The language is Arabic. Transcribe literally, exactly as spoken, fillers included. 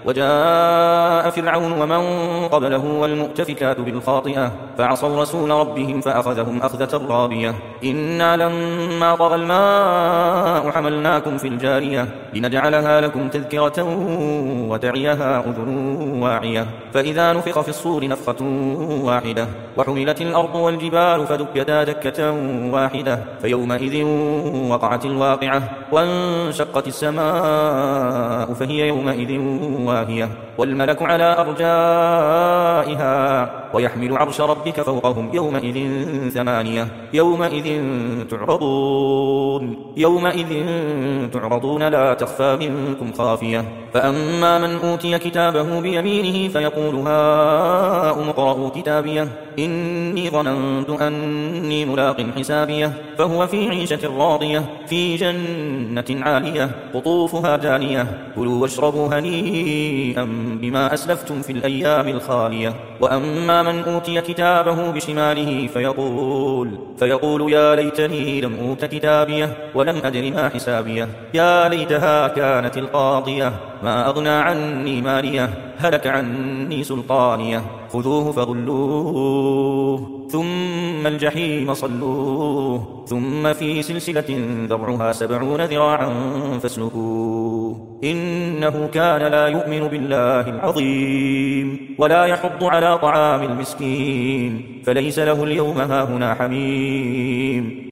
وجاء فرعون ومن قبله والمؤتفكات بالخاطئة فعصوا رسول ربهم فأخذهم أخذة رابية إنا لما طغى الماء حملناكم في الجارية لنجعلها لكم تذكرة وتعيها أذن واعية فإذا نفخ في الصور نفخة واحدة وحملت الأرض والجبال فدكتا دكة واحدة فيومئذ وقعت الواقعة وانشقت السماء فهي يومئذ واهية والملك على أرجائها ويحمل عرش ربك فوقهم يومئذ ثمانية يومئذ تعرضون يومئذ تعرضون لا تخفى منكم خافية فأما من أوتي كتابه بيمينه فيقول هاؤم اقرءوا كتابيه إني ظننت أني ملاق حسابيه فهو في عيشة راضية في جنة عالية قطوفها دانية كلوا واشربوا هنيئا بما أسلفتم في الأيام الخالية وأما من أوتي كتابه بشماله فيقول, فيقول يا ليتني لم أوت كتابيه ولم أدر ما حسابيه يا ليتها كانت القاضية ما أغنى عني ماليه هلك عني سلطانيه خذوه فغلوه ثم الجحيم صلوه ثم في سلسلة ذرعها سبعون ذراعا فاسلكوه إنه كان لا يؤمن بالله العظيم ولا يحض على طعام المسكين فليس له اليوم هاهنا حميم